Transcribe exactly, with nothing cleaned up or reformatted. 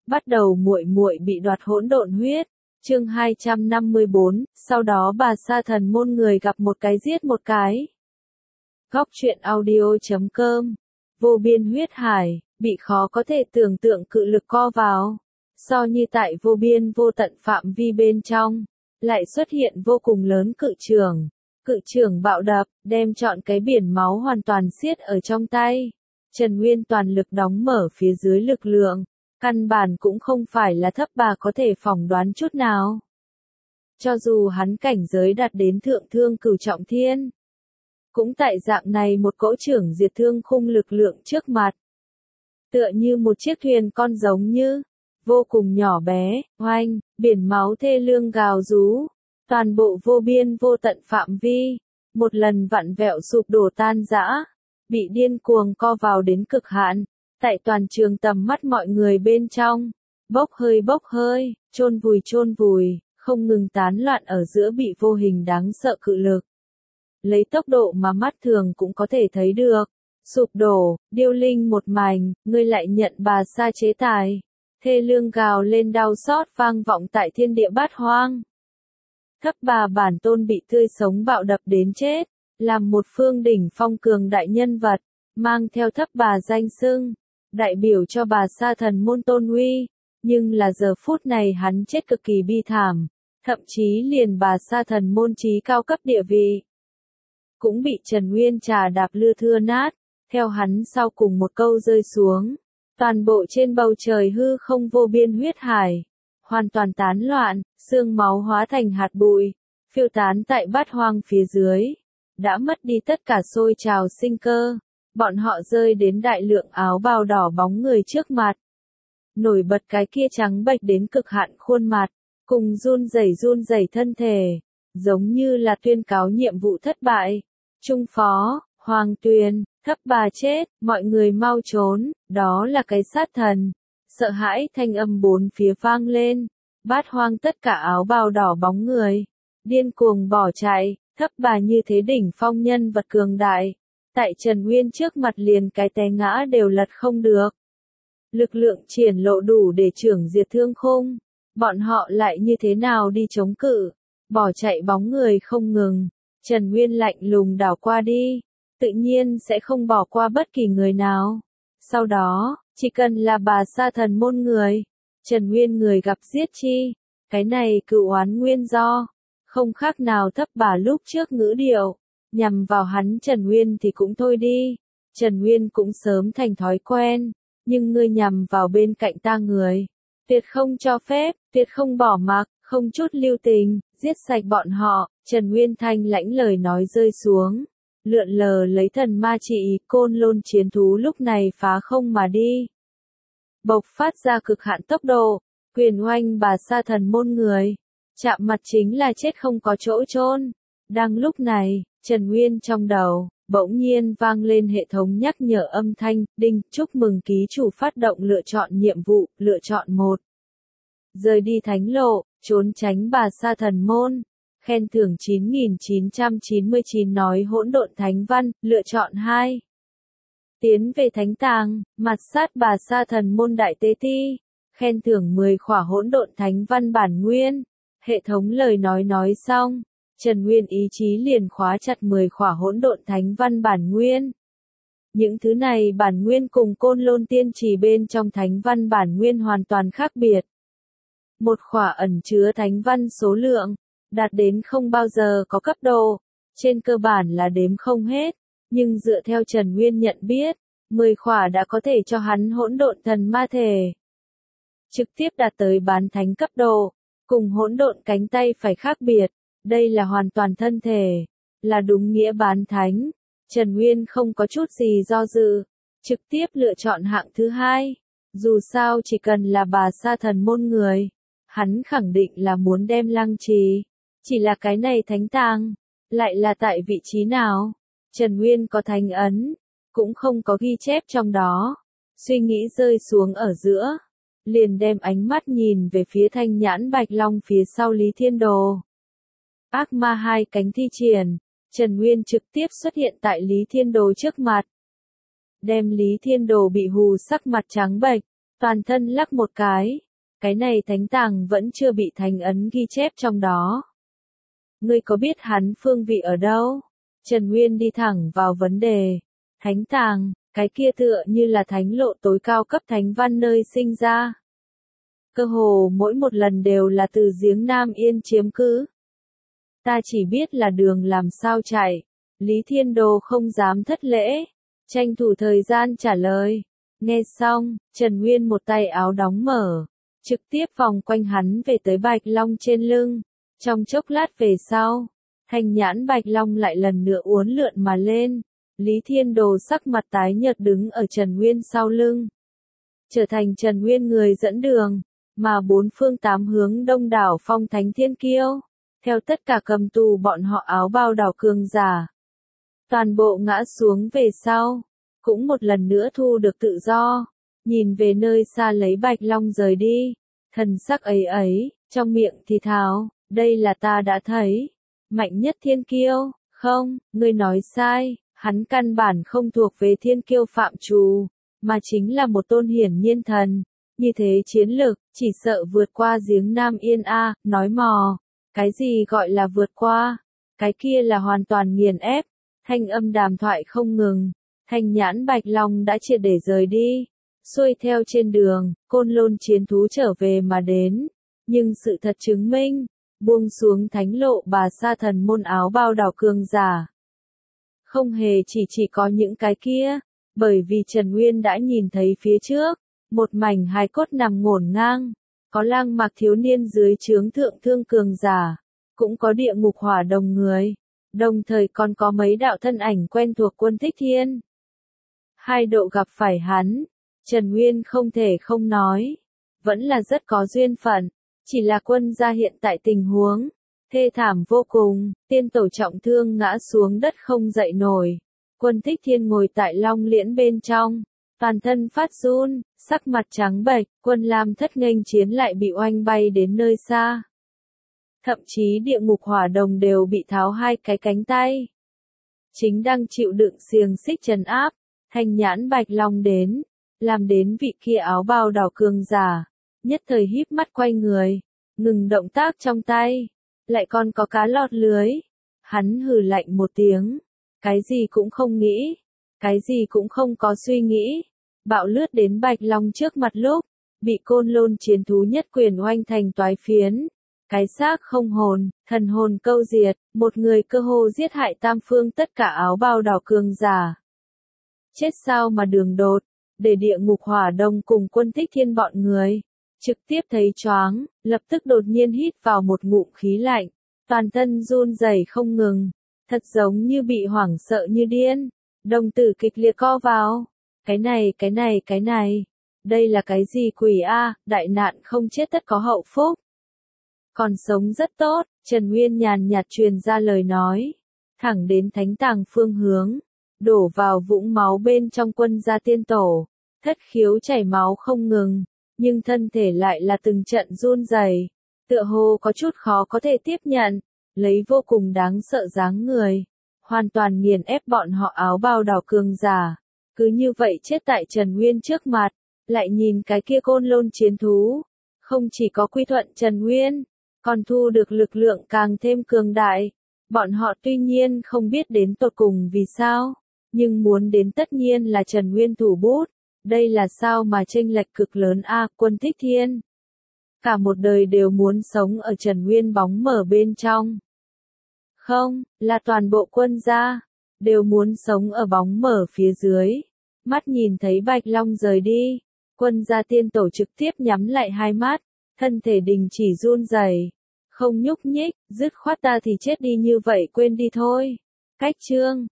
Bắt đầu muội muội bị đoạt hỗn độn huyết. Chương hai trăm năm mươi bốn, sau đó bà sa thần môn người gặp một cái giết một cái. Góc truyện audio chấm com. Vô biên huyết hải, bị khó có thể tưởng tượng cự lực co vào. So như tại vô biên vô tận phạm vi bên trong, lại xuất hiện vô cùng lớn cự trường. Cự trường bạo đập, đem trọn cái biển máu hoàn toàn siết ở trong tay. Trần Nguyên toàn lực đóng mở phía dưới lực lượng. Căn bản cũng không phải là thấp bà có thể phỏng đoán chút nào. Cho dù hắn cảnh giới đạt đến thượng thương cửu trọng thiên. Cũng tại dạng này một cỗ trưởng diệt thương khung lực lượng trước mặt. Tựa như một chiếc thuyền con giống như, vô cùng nhỏ bé, oanh, biển máu thê lương gào rú. Toàn bộ vô biên vô tận phạm vi, một lần vặn vẹo sụp đổ tan rã, bị điên cuồng co vào đến cực hạn. Tại toàn trường tầm mắt mọi người bên trong, bốc hơi bốc hơi, chôn vùi chôn vùi, không ngừng tán loạn ở giữa bị vô hình đáng sợ cự lực. Lấy tốc độ mà mắt thường cũng có thể thấy được, sụp đổ, điêu linh một mảnh, ngươi lại nhận bà sa chế tài. Thê lương gào lên đau xót vang vọng tại thiên địa bát hoang. Thấp bà bản tôn bị tươi sống bạo đập đến chết, làm một phương đỉnh phong cường đại nhân vật, mang theo thấp bà danh xưng. Đại biểu cho bà sa thần môn tôn uy, nhưng là giờ phút này hắn chết cực kỳ bi thảm, thậm chí liền bà sa thần môn trí cao cấp địa vị. Cũng bị Trần Nguyên trà đạp lưa thưa nát, theo hắn sau cùng một câu rơi xuống. Toàn bộ trên bầu trời hư không vô biên huyết hải, hoàn toàn tán loạn, xương máu hóa thành hạt bụi, phiêu tán tại bát hoang phía dưới, đã mất đi tất cả sôi trào sinh cơ. Bọn họ rơi đến đại lượng áo bào đỏ bóng người trước mặt. Nổi bật cái kia trắng bệch đến cực hạn khuôn mặt, cùng run rẩy run rẩy thân thể, giống như là tuyên cáo nhiệm vụ thất bại. Trung phó, Hoàng Tuyền, thấp bà chết, mọi người mau trốn, đó là cái sát thần. Sợ hãi thanh âm bốn phía vang lên, bát hoang tất cả áo bào đỏ bóng người, điên cuồng bỏ chạy, thấp bà như thế đỉnh phong nhân vật cường đại. Tại Trần Nguyên trước mặt liền cái té ngã đều lật không được. Lực lượng triển lộ đủ để trưởng diệt thương khung. Bọn họ lại như thế nào đi chống cự. Bỏ chạy bóng người không ngừng. Trần Nguyên lạnh lùng đảo qua đi. Tự nhiên sẽ không bỏ qua bất kỳ người nào. Sau đó, chỉ cần là bà sa thần môn người. Trần Nguyên người gặp giết chi. Cái này cựu oán nguyên do. Không khác nào thấp bà lúc trước ngữ điệu. Nhằm vào hắn Trần Nguyên thì cũng thôi đi. Trần Nguyên cũng sớm thành thói quen. Nhưng ngươi nhằm vào bên cạnh ta người. Tuyệt không cho phép, tuyệt không bỏ mặc, không chút lưu tình, giết sạch bọn họ. Trần Nguyên thanh lãnh lời nói rơi xuống. Lượn lờ lấy thần ma trị côn lôn chiến thú lúc này phá không mà đi. Bộc phát ra cực hạn tốc độ. Quyền oanh bà sa thần môn người. Chạm mặt chính là chết không có chỗ chôn. Đang lúc này, Trần Nguyên trong đầu, bỗng nhiên vang lên hệ thống nhắc nhở âm thanh, đinh, chúc mừng ký chủ phát động lựa chọn nhiệm vụ, lựa chọn một. Rời đi thánh lộ, trốn tránh bà sa thần môn, khen thưởng chín nghìn chín trăm chín mươi chín nói hỗn độn thánh văn, lựa chọn hai. Tiến về thánh tàng, mặt sát bà sa thần môn đại tế ti, khen thưởng mười khỏa hỗn độn thánh văn bản nguyên. Hệ thống lời nói nói xong. Trần Nguyên ý chí liền khóa chặt mười khỏa hỗn độn thánh văn bản nguyên. Những thứ này bản nguyên cùng côn lôn tiên trì bên trong thánh văn bản nguyên hoàn toàn khác biệt. Một khỏa ẩn chứa thánh văn số lượng, đạt đến không bao giờ có cấp độ, trên cơ bản là đếm không hết, nhưng dựa theo Trần Nguyên nhận biết, mười khỏa đã có thể cho hắn hỗn độn thần ma thể. Trực tiếp đạt tới bán thánh cấp độ, cùng hỗn độn cánh tay phải khác biệt. Đây là hoàn toàn thân thể, là đúng nghĩa bán thánh. Trần Nguyên không có chút gì do dự, trực tiếp lựa chọn hạng thứ hai. Dù sao chỉ cần là bà sa thần môn người, hắn khẳng định là muốn đem lăng trì. Chỉ là cái này thánh tàng, lại là tại vị trí nào? Trần Nguyên có thánh ấn, cũng không có ghi chép trong đó. Suy nghĩ rơi xuống ở giữa, liền đem ánh mắt nhìn về phía thanh nhãn bạch long phía sau Lý Thiên Đồ. Ác ma hai cánh thi triển, Trần Nguyên trực tiếp xuất hiện tại Lý Thiên Đồ trước mặt. Đem Lý Thiên Đồ bị hù sắc mặt trắng bệch, toàn thân lắc một cái. Cái này thánh tàng vẫn chưa bị thánh ấn ghi chép trong đó. Ngươi có biết hắn phương vị ở đâu? Trần Nguyên đi thẳng vào vấn đề. Thánh tàng, cái kia tựa như là thánh lộ tối cao cấp thánh văn nơi sinh ra. Cơ hồ mỗi một lần đều là từ giếng Nam Yên chiếm cứ. Ta chỉ biết là đường làm sao chạy. Lý Thiên Đồ không dám thất lễ. Tranh thủ thời gian trả lời. Nghe xong, Trần Nguyên một tay áo đóng mở. Trực tiếp vòng quanh hắn về tới Bạch Long trên lưng. Trong chốc lát về sau, thanh nhãn Bạch Long lại lần nữa uốn lượn mà lên. Lý Thiên Đồ sắc mặt tái nhợt đứng ở Trần Nguyên sau lưng. Trở thành Trần Nguyên người dẫn đường, mà bốn phương tám hướng đông đảo phong thánh thiên kiêu. Theo tất cả cầm tù bọn họ áo bào đỏ cường giả. Toàn bộ ngã xuống về sau, cũng một lần nữa thu được tự do. Nhìn về nơi xa lấy Bạch Long rời đi, thần sắc ấy ấy, trong miệng thì thào, đây là ta đã thấy, mạnh nhất thiên kiêu, không, ngươi nói sai, hắn căn bản không thuộc về thiên kiêu phạm trù, mà chính là một tôn hiển nhiên thần, như thế chiến lực, chỉ sợ vượt qua giếng Nam Yên A, nói mò, cái gì gọi là vượt qua, cái kia là hoàn toàn nghiền ép, thanh âm đàm thoại không ngừng, thanh nhãn Bạch Long đã triệt để rời đi. Xuôi theo trên đường, côn lôn chiến thú trở về mà đến. Nhưng sự thật chứng minh, buông xuống thánh lộ bà sa thần môn áo bao đỏ cường giả. Không hề chỉ chỉ có những cái kia, bởi vì Trần Nguyên đã nhìn thấy phía trước, một mảnh hài cốt nằm ngổn ngang, có lang mạc thiếu niên dưới trướng thượng thương cường giả, cũng có địa ngục hỏa đồng người, đồng thời còn có mấy đạo thân ảnh quen thuộc Quân Thích Thiên. Hai độ gặp phải hắn. Trần Nguyên không thể không nói, vẫn là rất có duyên phận, chỉ là quân gia hiện tại tình huống, thê thảm vô cùng, tiên tổ trọng thương ngã xuống đất không dậy nổi, Quân Thích Thiên ngồi tại long liễn bên trong, toàn thân phát run, sắc mặt trắng bệch, Quân Lam thất nghênh chiến lại bị oanh bay đến nơi xa. Thậm chí địa ngục hỏa đồng đều bị tháo hai cái cánh tay. Chính đang chịu đựng xiềng xích trấn áp, thanh nhãn Bạch Long đến. Làm đến vị kia áo bào đỏ cường giả, nhất thời híp mắt quay người, ngừng động tác trong tay, lại còn có cá lọt lưới. Hắn hừ lạnh một tiếng, cái gì cũng không nghĩ, cái gì cũng không có suy nghĩ, bạo lướt đến Bạch Long trước mặt lúc, bị côn lôn chiến thú nhất quyền oanh thành toái phiến. Cái xác không hồn, thần hồn câu diệt, một người cơ hồ giết hại tam phương tất cả áo bào đỏ cường giả. Chết sao mà đường đột. Để địa ngục hỏa đồng cùng Quân Thích Thiên bọn người, trực tiếp thấy choáng, lập tức đột nhiên hít vào một ngụm khí lạnh, toàn thân run rẩy không ngừng, thật giống như bị hoảng sợ như điên, đồng tử kịch liệt co vào, cái này cái này cái này, đây là cái gì quỷ a, đại nạn không chết tất có hậu phúc. Còn sống rất tốt, Trần Nguyên nhàn nhạt truyền ra lời nói, thẳng đến thánh tàng phương hướng. Đổ vào vũng máu bên trong quân gia tiên tổ, thất khiếu chảy máu không ngừng, nhưng thân thể lại là từng trận run rẩy, tựa hồ có chút khó có thể tiếp nhận, lấy vô cùng đáng sợ dáng người, hoàn toàn nghiền ép bọn họ áo bào đỏ cường giả, cứ như vậy chết tại Trần Nguyên trước mặt, lại nhìn cái kia côn lôn chiến thú, không chỉ có quy thuận Trần Nguyên, còn thu được lực lượng càng thêm cường đại, bọn họ tuy nhiên không biết đến tột cùng vì sao. Nhưng muốn đến tất nhiên là Trần Nguyên thủ bút, đây là sao mà chênh lệch cực lớn a, Quân Thích Thiên. Cả một đời đều muốn sống ở Trần Nguyên bóng mở bên trong. Không, là toàn bộ quân gia, đều muốn sống ở bóng mở phía dưới. Mắt nhìn thấy Bạch Long rời đi, quân gia tiên tổ trực tiếp nhắm lại hai mắt, thân thể đình chỉ run rẩy, không nhúc nhích, dứt khoát ta thì chết đi như vậy quên đi thôi. Cách chương